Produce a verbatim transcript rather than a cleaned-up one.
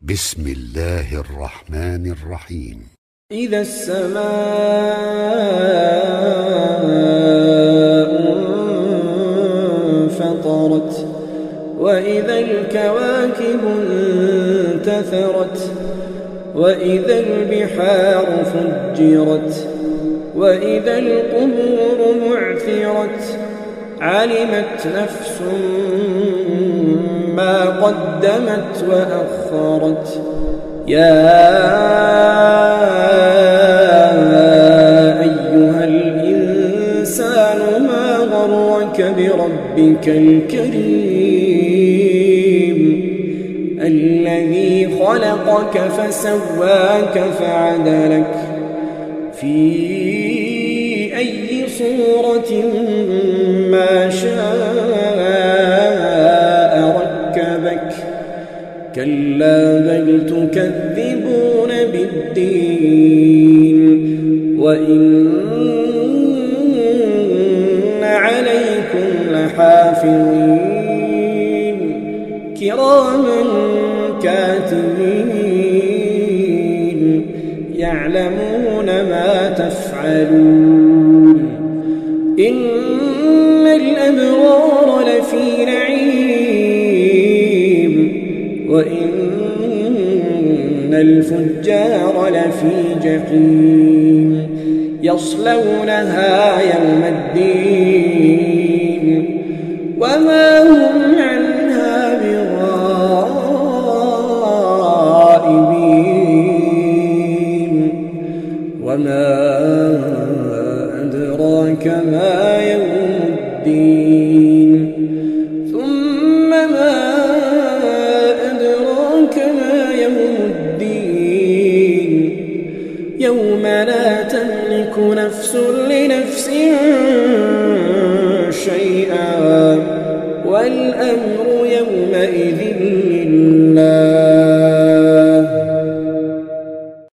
بسم الله الرحمن الرحيم. إذا السماء انفطرت وإذا الكواكب انتثرت وإذا البحار فجرت وإذا القبور بعثرت علمت نفس ما قدمت وأخرت. يا أيها الإنسان ما غرك بربك الكريم الذي خلقك فسواك فعدلك في أي صورة ما شاء ركبك. كلا بل تكذبون بالدين وإن عليكم لحافظين كراما كاتبين يعلمون ما تفعلون. إن الأبرار لفي نعيم وإن الفجار لفي جحيم يصلونها يوم الدين وما هم عنها بغائبين. وما أدراك ما يوم الدين ثم ما أدراك ما يوم الدين يوم لا تملك نفس لنفس شيئا والأمر يومئذ